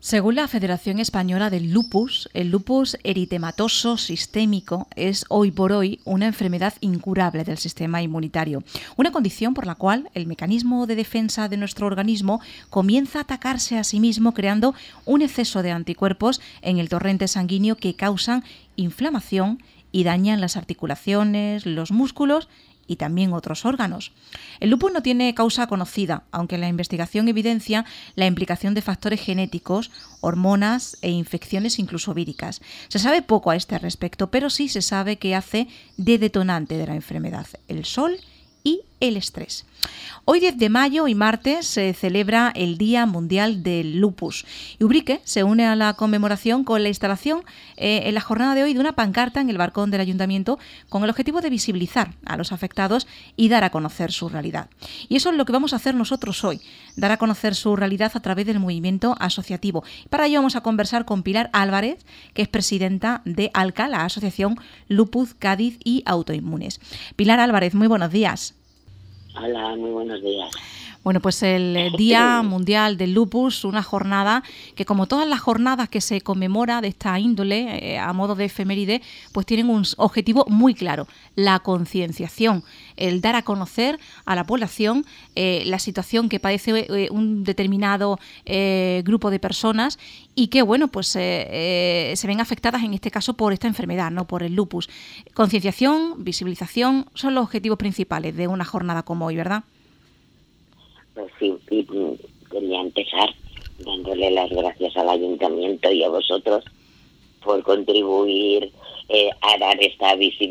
Según la Federación Española del Lupus, el lupus eritematoso sistémico es hoy por hoy una enfermedad incurable del sistema inmunitario, una condición por la cual el mecanismo de defensa de nuestro organismo comienza a atacarse a sí mismo creando un exceso de anticuerpos en el torrente sanguíneo que causan inflamación y dañan las articulaciones, los músculos y también otros órganos. El lupus no tiene causa conocida, aunque la investigación evidencia la implicación de factores genéticos, hormonas e infecciones incluso víricas. Se sabe poco a este respecto, pero sí se sabe que hace de detonante de la enfermedad el sol y el estrés. Hoy 10 de mayo y martes se celebra el Día Mundial del Lupus y Ubrique se une a la conmemoración con la instalación en la jornada de hoy de una pancarta en el balcón del ayuntamiento con el objetivo de visibilizar a los afectados y dar a conocer su realidad. Y eso es lo que vamos a hacer nosotros hoy, dar a conocer su realidad a través del movimiento asociativo. Para ello vamos a conversar con Pilar Álvarez, que es presidenta de ALCA, la Asociación Lupus Cádiz y Autoinmunes. Pilar Álvarez, muy buenos días. Hola, muy buenos días. Bueno, pues el Día Mundial del Lupus, una jornada que, como todas las jornadas que se conmemora de esta índole, a modo de efeméride, pues tienen un objetivo muy claro, la concienciación, el dar a conocer a la población la situación que padece un determinado grupo de personas y que, bueno, pues se ven afectadas en este caso por esta enfermedad, no por el lupus. Concienciación, visibilización son los objetivos principales de una jornada como hoy, ¿verdad? Pues sí, y quería empezar dándole las gracias al ayuntamiento y a vosotros por contribuir a dar esta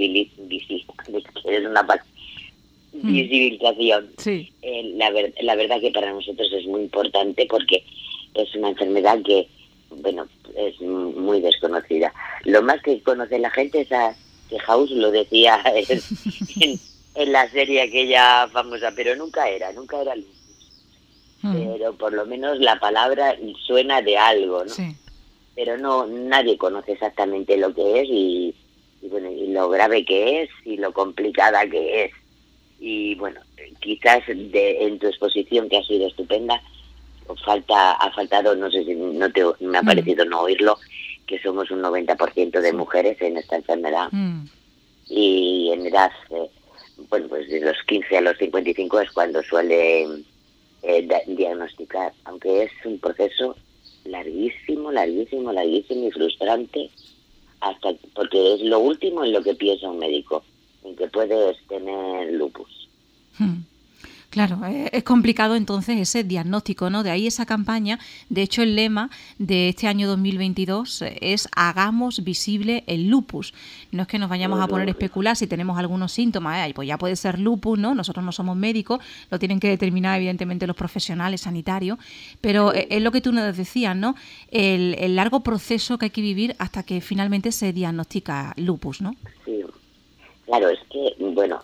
visibilización. Sí. La verdad que para nosotros es muy importante porque es una enfermedad que, bueno, es muy desconocida. Lo más que conoce la gente es que House lo decía en la serie aquella famosa, pero nunca era lupus. Pero por lo menos la palabra suena de algo, ¿no? Sí. Pero nadie conoce exactamente lo que es y bueno, y lo grave que es y lo complicada que es. Y bueno, quizás en tu exposición, que ha sido estupenda, ha faltado, no sé si me ha parecido no oírlo, que somos un 90% de mujeres en esta enfermedad. Y en edad, bueno, pues de los 15 a los 55 es cuando suele diagnosticar, aunque es un proceso larguísimo y frustrante, porque es lo último en lo que piensa un médico, en que puedes tener lupus. Claro, es complicado entonces ese diagnóstico, ¿no? De ahí esa campaña. De hecho, el lema de este año 2022 es hagamos visible el lupus. No es que nos vayamos a poner a especular si tenemos algunos síntomas, pues ya puede ser lupus, ¿no? Nosotros no somos médicos, lo tienen que determinar evidentemente los profesionales sanitarios, pero es lo que tú nos decías, ¿no? El largo proceso que hay que vivir hasta que finalmente se diagnostica lupus, ¿no? Sí, claro, es que, bueno,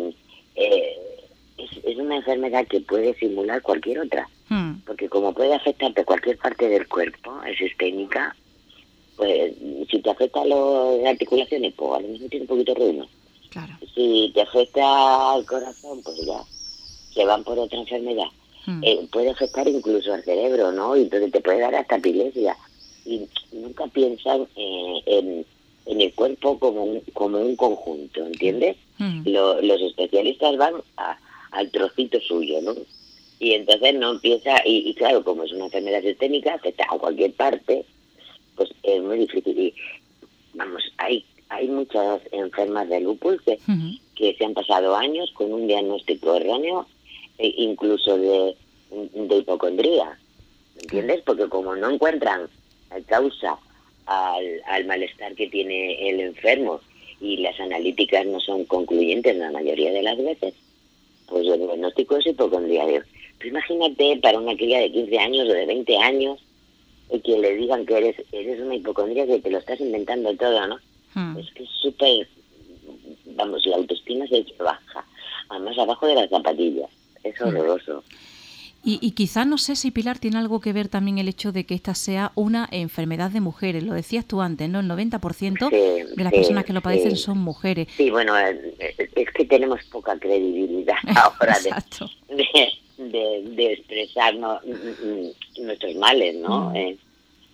es una enfermedad que puede simular cualquier otra, porque como puede afectarte cualquier parte del cuerpo, es sistémica, pues si te afecta las articulaciones, pues a lo mejor tiene un poquito de reuma. Claro. Si te afecta al corazón, pues ya se van por otra enfermedad. Puede afectar incluso al cerebro, ¿no? Y entonces te puede dar hasta epilepsia. Y nunca piensan en el cuerpo como un conjunto, ¿entiendes? Los especialistas van al trocito suyo, ¿no? Y entonces no empieza, y claro, como es una enfermedad sistémica, afecta a cualquier parte, pues es muy difícil. Y vamos, hay muchas enfermas de lupus que se han pasado años con un diagnóstico erróneo, incluso de hipocondría, ¿entiendes? Porque como no encuentran causa al malestar que tiene el enfermo y las analíticas no son concluyentes la mayoría de las veces, pues el diagnóstico es hipocondría. Pero imagínate para una cría de 15 años o de 20 años que le digan que eres una hipocondría, que te lo estás inventando todo, ¿no? Es que es súper, vamos, la autoestima se baja, además abajo de las zapatillas, es horroroso. Y quizás, no sé si, Pilar, tiene algo que ver también el hecho de que esta sea una enfermedad de mujeres. Lo decías tú antes, ¿no? El 90% de las personas que lo padecen son mujeres. Sí, bueno, es que tenemos poca credibilidad ahora de expresar nuestros males, ¿no?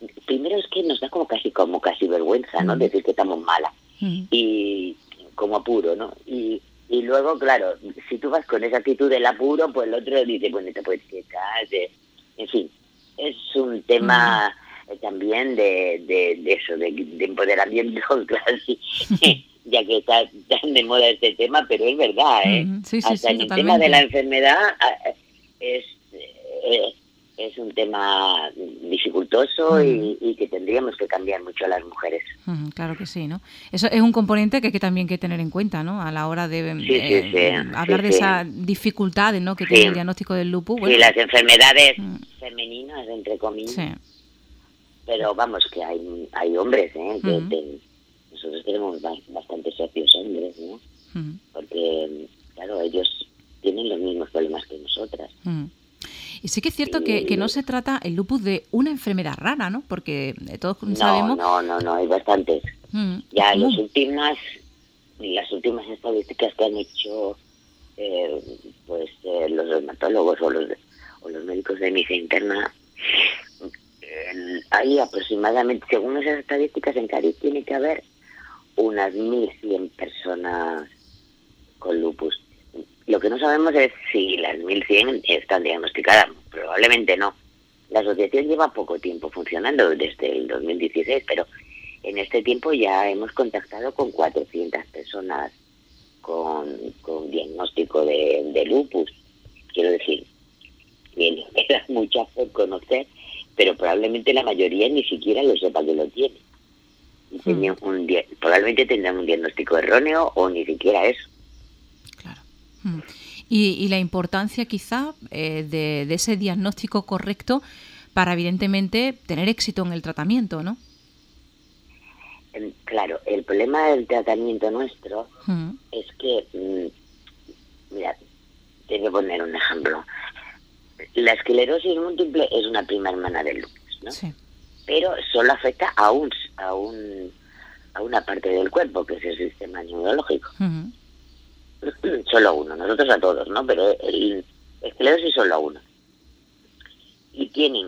primero es que nos da como casi vergüenza, ¿no? Decir que estamos malas. Y como apuro, ¿no? Y luego, claro, si tú vas con esa actitud del apuro, pues el otro dice, bueno, te puedes quedar, en fin, es un tema también de eso, de empoderamiento, claro, ya que está tan de moda este tema, pero es verdad, ¿eh? Sí, hasta en totalmente. el tema de la enfermedad es un tema dificultoso y que tendríamos que cambiar mucho a las mujeres. Claro que sí, ¿no? Eso es un componente que también hay que tener en cuenta, ¿no? A la hora de hablar de esa dificultad, ¿no? Que tiene el diagnóstico del lupus. Bueno, las enfermedades femeninas, entre comillas. Sí. Pero vamos, que hay hombres, que nosotros tenemos bastantes socios hombres, ¿no? Porque, claro, ellos tienen los mismos problemas que nosotras. Y sí que es cierto que no se trata el lupus de una enfermedad rara, ¿no? Porque todos sabemos... No, hay bastantes. Ya las últimas estadísticas que han hecho los dermatólogos o los médicos de medicina interna, hay aproximadamente, según esas estadísticas, en Cádiz tiene que haber unas 1.100 personas con lupus. Lo que no sabemos es si las 1.100 están diagnosticadas. Probablemente no. La asociación lleva poco tiempo funcionando, desde el 2016, pero en este tiempo ya hemos contactado con 400 personas con diagnóstico de lupus. Quiero decir, bien, queda mucha por conocer, pero probablemente la mayoría ni siquiera lo sepa que lo tiene. Probablemente tendrán un diagnóstico erróneo o ni siquiera eso. Claro. Y la importancia quizá de ese diagnóstico correcto para evidentemente tener éxito en el tratamiento, ¿no? Claro, el problema del tratamiento nuestro es que, mira, te voy a poner un ejemplo. La esclerosis múltiple es una prima hermana del lupus, ¿no? Sí. Pero solo afecta a una parte del cuerpo, que es el sistema neurológico. Solo a uno, nosotros a todos, ¿no? Pero el esclerosis solo a uno. Y tienen,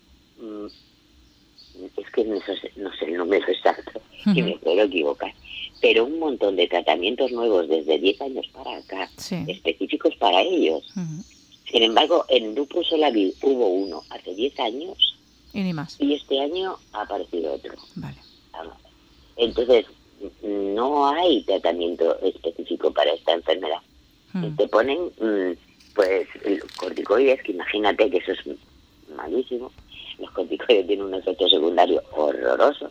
es que no sé el número exacto, y me puedo equivocar, pero un montón de tratamientos nuevos desde 10 años para acá, específicos para ellos. Sin embargo, en lupus Solabil hubo uno hace 10 años y ni más. Y este año ha aparecido otro. Vale. Entonces, no hay tratamiento específico para esta enfermedad. Te ponen, pues, corticoides, que imagínate que eso es malísimo. Los corticoides tienen un efecto secundario horroroso.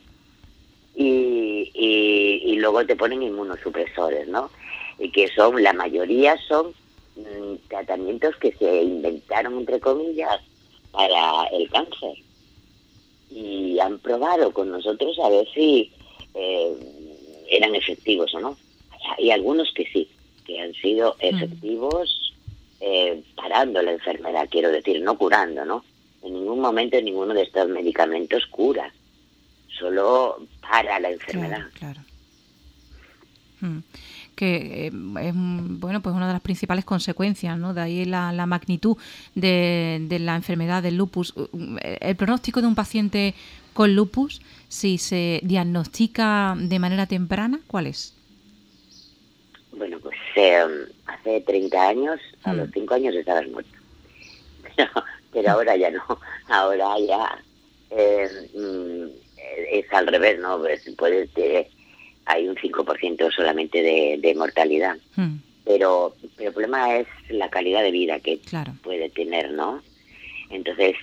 Y luego te ponen inmunosupresores, ¿no? Y que la mayoría son tratamientos que se inventaron, entre comillas, para el cáncer. Y han probado con nosotros a ver si eran efectivos o no. Hay algunos que sí, que han sido efectivos parando la enfermedad, quiero decir, no curando, ¿no? En ningún momento ninguno de estos medicamentos cura, solo para la enfermedad. Claro. Que es bueno, pues una de las principales consecuencias, ¿no? De ahí la magnitud de la enfermedad del lupus. El pronóstico de un paciente con lupus, si se diagnostica de manera temprana, ¿cuál es? Bueno, pues hace 30 años, a los 5 años estabas muerto. Pero ahora ya no. Ahora ya es al revés, ¿no? Pues hay un 5% solamente de mortalidad. Pero el problema es la calidad de vida que puede tener, ¿no? Entonces,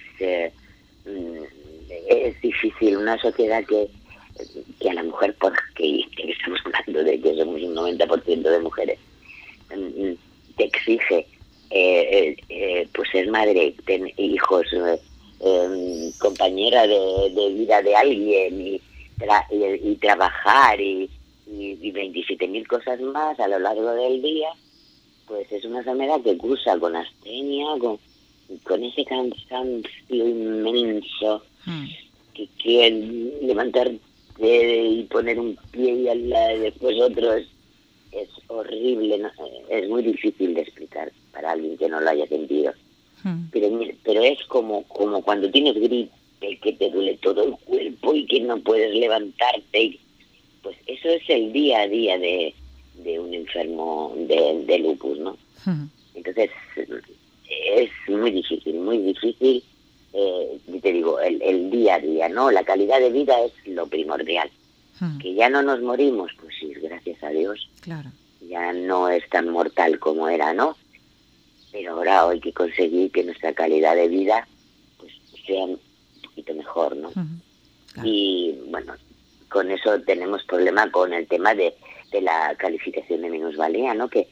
es difícil una sociedad que a la mujer, porque estamos hablando de que somos un 90% de mujeres, te exige pues ser madre, tener hijos, compañera de vida de alguien y trabajar y 27.000 cosas más a lo largo del día, pues es una enfermedad que cursa con astenia, con ese cansancio inmenso que levantarte y poner un pie y al lado después otro es horrible, ¿no? Es muy difícil de explicar para alguien que no lo haya sentido. Pero es como cuando tienes gripe, que te duele todo el cuerpo no puedes levantarte. Pues eso es el día a día de un enfermo de lupus, ¿no? Entonces, es muy difícil, te digo, el día a día, ¿no? La calidad de vida es lo primordial. Que ya no nos morimos, pues sí, gracias a Dios. Claro. Ya no es tan mortal como era, ¿no? Pero ahora hay que conseguir que nuestra calidad de vida pues sea un poquito mejor, ¿no? Claro. Y bueno, con eso tenemos problema con el tema de la calificación de minusvalía, ¿no? Que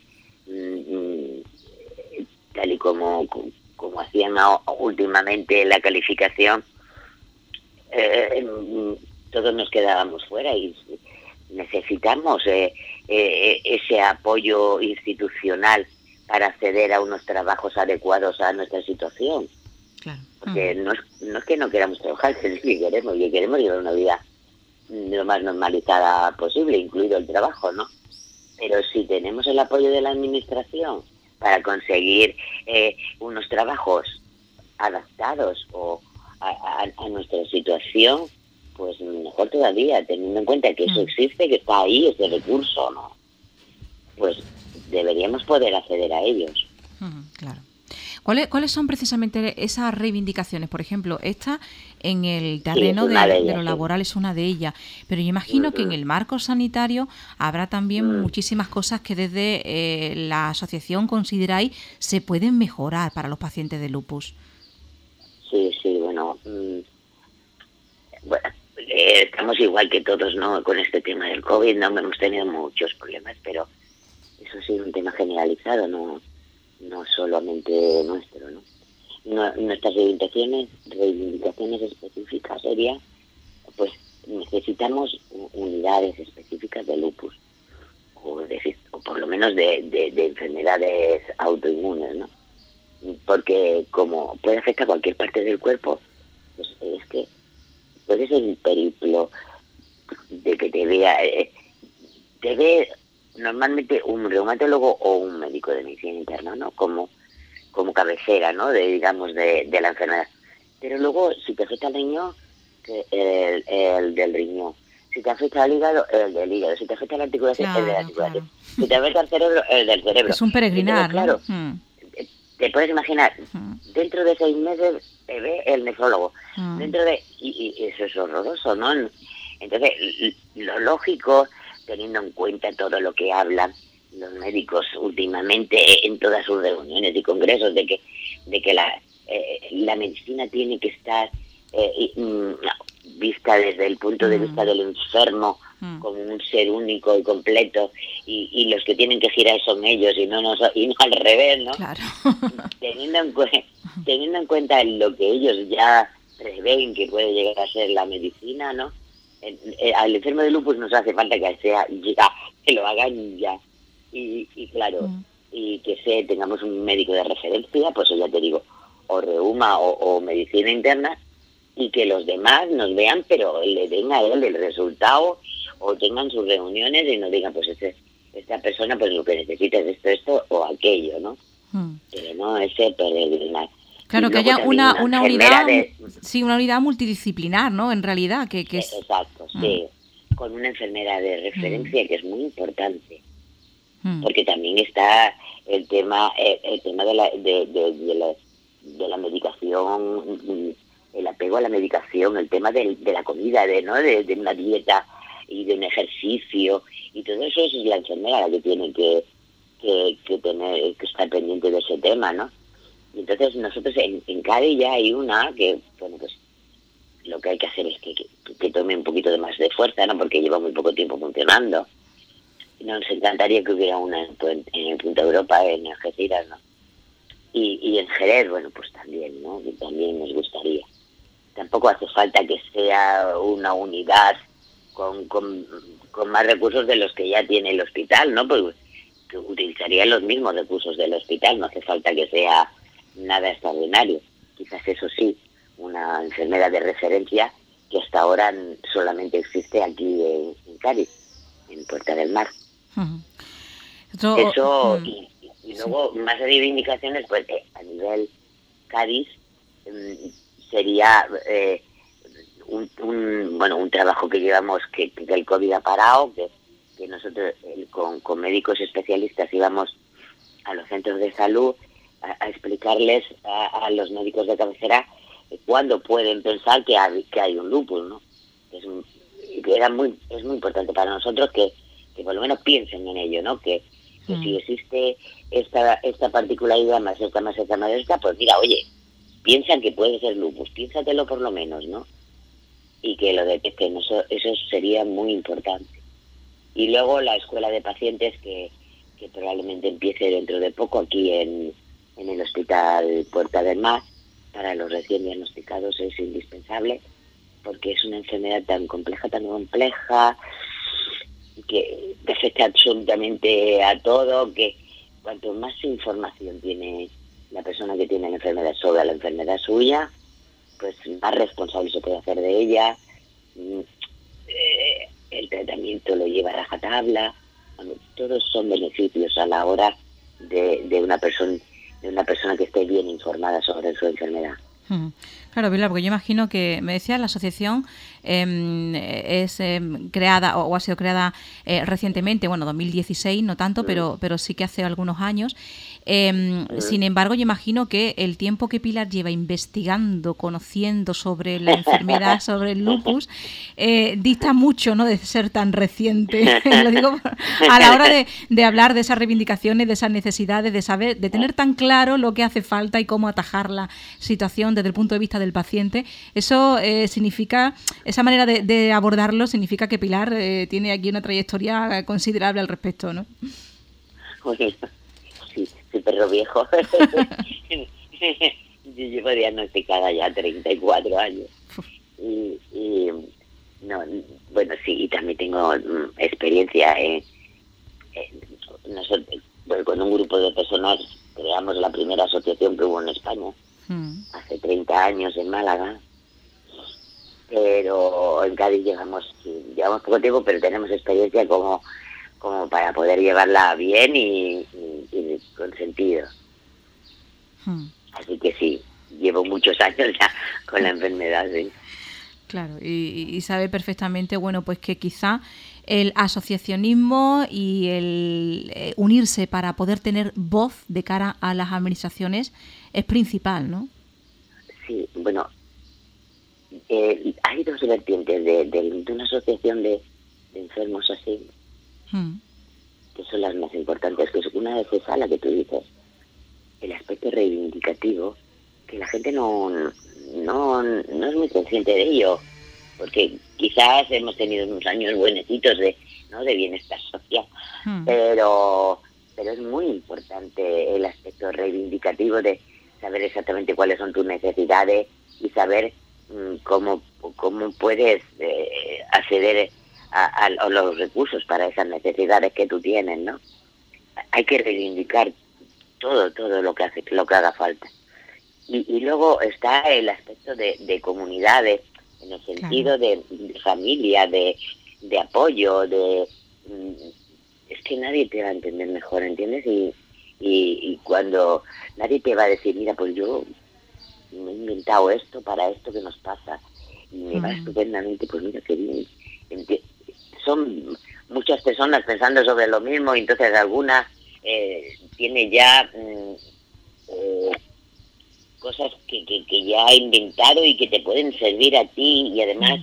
tal y como hacían últimamente la calificación, todos nos quedábamos fuera y necesitamos ese apoyo institucional para acceder a unos trabajos adecuados a nuestra situación. Claro. Porque no es que no queramos trabajar, que queremos llevar una vida lo más normalizada posible, incluido el trabajo, ¿no? Pero si tenemos el apoyo de la administración para conseguir unos trabajos adaptados o a nuestra situación, pues mejor todavía, teniendo en cuenta que eso existe, que está ahí, ese recurso, ¿no? Pues deberíamos poder acceder a ellos. Claro. ¿Cuáles son precisamente esas reivindicaciones? Por ejemplo, esta en el terreno de lo laboral es una de ellas, pero yo imagino que en el marco sanitario habrá también muchísimas cosas que desde la asociación consideráis se pueden mejorar para los pacientes de lupus. Sí, bueno, estamos igual que todos, ¿no? Con este tema del COVID, no hemos tenido muchos problemas, pero eso sí es un tema generalizado, no solamente nuestro, ¿no? Nuestras reivindicaciones específicas serían, pues necesitamos unidades específicas de lupus, o por lo menos de enfermedades autoinmunes, ¿no? Porque como puede afectar a cualquier parte del cuerpo, pues es que puede ser el periplo de que te ve normalmente un reumatólogo o un médico de medicina interna, ¿no? Como cabecera, ¿no? De la enfermedad. Pero luego, si te afecta el riñón, el del riñón. Si te afecta el hígado, el del hígado. Si te afecta la articulación, el de la articulación. Claro. Si te afecta el cerebro, el del cerebro. Es un peregrinar, claro, ¿no? Te puedes imaginar, dentro de 6 meses te ve el nefrólogo. Y eso es horroroso, ¿no? Entonces, lo lógico, teniendo en cuenta todo lo que hablan los médicos últimamente en todas sus reuniones y congresos, de que la medicina tiene que estar vista desde el punto de vista del enfermo como un ser único y completo, y los que tienen que girar son ellos y no al revés, ¿no? Claro. Teniendo en cuenta lo que ellos ya prevén que puede llegar a ser la medicina, ¿no? Al enfermo de lupus nos hace falta que lo hagan ya. Y claro, y que tengamos un médico de referencia, pues ya te digo, o reuma o medicina interna, y que los demás nos vean, pero le den a él el resultado, o tengan sus reuniones y nos digan, pues esta persona pues lo que necesita es esto o aquello, ¿no? Pero no ese peregrinar. Claro, que haya una unidad, una unidad multidisciplinar, ¿no? En realidad, que es... Exacto, sí, con una enfermera de referencia que es muy importante, porque también está el tema de la medicación, el apego a la medicación, el tema de la comida, de una dieta y de un ejercicio, y todo eso es la enfermera la que tiene que tener, que estar pendiente de ese tema, ¿no? Y entonces nosotros en Cádiz ya hay una que, bueno, pues lo que hay que hacer es que tome un poquito de más de fuerza, ¿no? Porque lleva muy poco tiempo funcionando. Nos encantaría que hubiera una en Punta Europa, en Algeciras, ¿no? Y en Jerez, bueno, pues también, ¿no? Que también nos gustaría. Tampoco hace falta que sea una unidad con más recursos de los que ya tiene el hospital, ¿no? Pues que utilizaría los mismos recursos del hospital, no hace falta que sea nada extraordinario. Quizás eso sí, una enfermera de referencia que hasta ahora solamente existe aquí en Cádiz, en Puerta del Mar. Eso, y luego más reivindicaciones, pues a nivel Cádiz sería un trabajo que llevamos, que el COVID ha parado, que nosotros con médicos especialistas íbamos a los centros de salud a explicarles a los médicos de cabecera cuándo pueden pensar que hay un lupus, ¿no? Es muy importante para nosotros que por lo menos piensen en ello, ¿no? Que si existe esta particularidad más esta, pues mira, oye, piensa que puede ser lupus, piénsatelo por lo menos, ¿no? Y que lo detecten, eso sería muy importante. Y luego la escuela de pacientes que probablemente empiece dentro de poco aquí en el Hospital Puerta del Mar, para los recién diagnosticados es indispensable, porque es una enfermedad tan compleja, que afecta absolutamente a todo, que cuanto más información tiene la persona que tiene la enfermedad sobre la enfermedad suya, pues más responsable se puede hacer de ella. El tratamiento lo lleva a rajatabla. Todos son beneficios a la hora de una persona que esté bien informada sobre su enfermedad. Claro, Pilar, porque yo imagino que, me decía, la asociación es creada o ha sido creada recientemente, 2016, no tanto, pero sí que hace algunos años. Sin embargo, yo imagino que el tiempo que Pilar lleva investigando, conociendo sobre la enfermedad, sobre el lupus, dista mucho, ¿no?, de ser tan reciente. Lo digo a la hora de hablar de esas reivindicaciones, de esas necesidades, de saber, de tener tan claro lo que hace falta y cómo atajar la situación desde el punto de vista del paciente. Eso significa, esa manera de abordarlo significa que Pilar tiene aquí una trayectoria considerable al respecto, ¿no? Sí, soy perro viejo. Yo llevo diagnosticada ya 34 años. Y también tengo experiencia nosotros, con un grupo de personas creamos la primera asociación que hubo en España hace 30 años en Málaga, pero en Cádiz llevamos poco tiempo, pero tenemos experiencia como para poder llevarla bien y con sentido. Así que sí, llevo muchos años ya con la enfermedad, sí. Claro, y sabe perfectamente, pues que quizá el asociacionismo y el unirse para poder tener voz de cara a las administraciones es principal, ¿no? Sí, hay dos vertientes de una asociación de enfermos así, que son las más importantes, que es una es esa, la que tú dices, el aspecto reivindicativo, que la gente no es muy consciente de ello, porque quizás hemos tenido unos años buenecitos de bienestar social, pero es muy importante el aspecto reivindicativo de saber exactamente cuáles son tus necesidades y saber cómo puedes acceder a los recursos para esas necesidades que tú tienes, ¿no? Hay que reivindicar todo lo que haga falta. Y luego está el aspecto de comunidades, en el sentido de familia, de apoyo, es que nadie te va a entender mejor, ¿entiendes? Y cuando nadie te va a decir, mira, pues yo me he inventado esto para esto que nos pasa y me va estupendamente, pues mira qué bien. Son muchas personas pensando sobre lo mismo y entonces algunas tiene ya cosas que ya ha inventado y que te pueden servir a ti, y además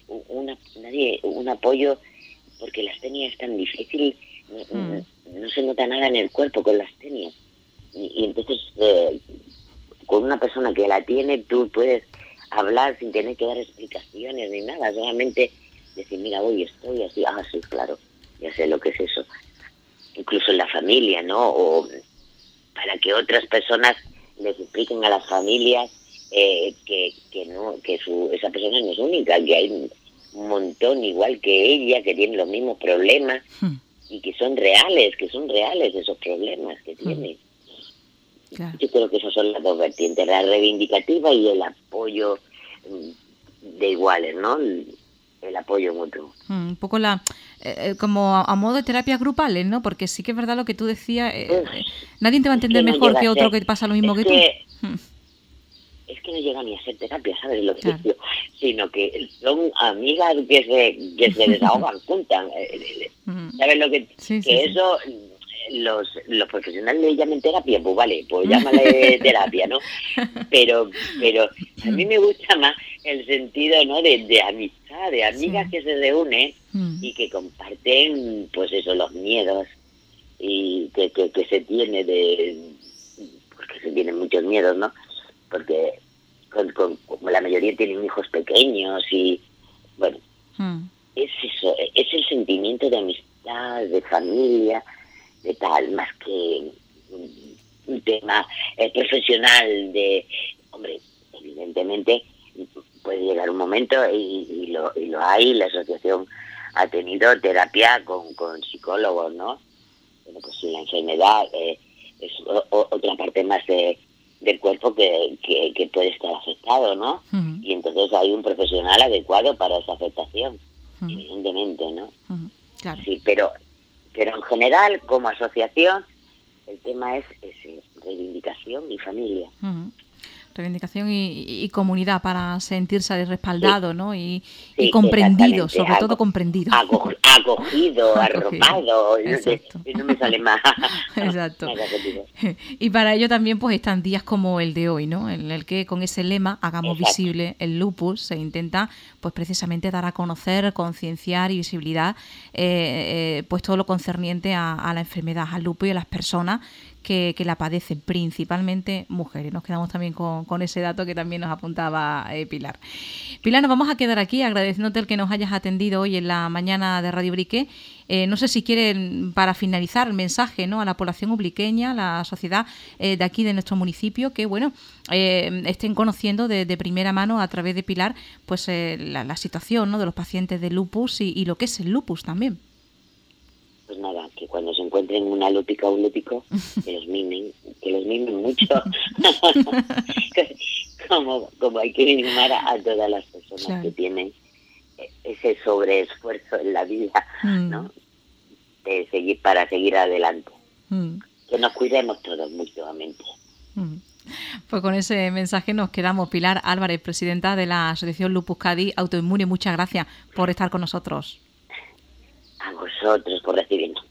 un apoyo, porque la astenia es tan difícil, no se nota nada en el cuerpo con la astenia, y entonces con una persona que la tiene tú puedes hablar sin tener que dar explicaciones ni nada, solamente decir, mira, hoy estoy así, sí, claro, ya sé lo que es eso. Incluso en la familia, ¿no? O para que otras personas les expliquen a las familias que esa persona no es única, que hay un montón igual que ella que tienen los mismos problemas y que son reales esos problemas que tienen. Claro. Yo creo que esas son las dos vertientes, la reivindicativa y el apoyo de iguales, ¿no? El apoyo mutuo. Un poco como a modo de terapias grupales, ¿no? Porque sí que es verdad lo que tú decías, nadie te va a entender mejor que otro que pasa lo mismo que tú. es que no llega ni a ser terapia, ¿sabes lo que Claro. digo? Sino que son amigas que se desahogan, juntan. ¿Sabes lo que? Sí, sí, Que sí. eso los profesionales le llaman terapia, pues vale, pues llámale terapia, ¿no? Pero a mí me gusta más el sentido, ¿no? De amistad, de amigas Sí. que se reúnen y que comparten, pues eso, los miedos y que se tiene porque se tienen muchos miedos, ¿no? Porque como la mayoría tienen hijos pequeños y, bueno, es eso, es el sentimiento de amistad, de familia, de tal, más que un tema profesional de, hombre, evidentemente puede llegar un momento y lo hay, la asociación ha tenido terapia con psicólogos, ¿no? Bueno, pues si la enfermedad es otra parte más del cuerpo que puede estar afectado, ¿no? Y entonces hay un profesional adecuado para esa afectación, evidentemente, ¿no? Claro. Sí, pero en general, como asociación, el tema es ese, reivindicación y familia. Reivindicación y comunidad para sentirse respaldado, ¿no? Y comprendido, sobre todo comprendido. Acogido, arropado, Exacto. no me sale más. Exacto. Y para ello también pues están días como el de hoy, ¿no? En el que con ese lema hagamos visible el lupus se intenta pues precisamente dar a conocer, concienciar y visibilidad pues todo lo concerniente a la enfermedad, al lupus y a las personas que la padecen, principalmente mujeres. Nos quedamos también con ese dato que también nos apuntaba Pilar. Pilar, nos vamos a quedar aquí agradeciéndote el que nos hayas atendido hoy en la mañana de Radio Ubrique. No sé si quieren, para finalizar, el mensaje, ¿no?, a la población ubriqueña, a la sociedad de aquí, de nuestro municipio, que bueno, estén conociendo de primera mano a través de Pilar pues la situación, ¿no?, de los pacientes de lupus y lo que es el lupus también. Pues nada, que cuando se encuentren una lúpica o un lúpico, que los mimen mucho. como hay que mimar a todas las personas que tienen ese sobreesfuerzo en la vida, ¿no? Para seguir adelante. Que nos cuidemos todos mutuamente. Pues con ese mensaje nos quedamos. Pilar Álvarez, presidenta de la Asociación Lupus Cádiz Autoinmune, muchas gracias por estar con nosotros. A vosotros por recibirnos.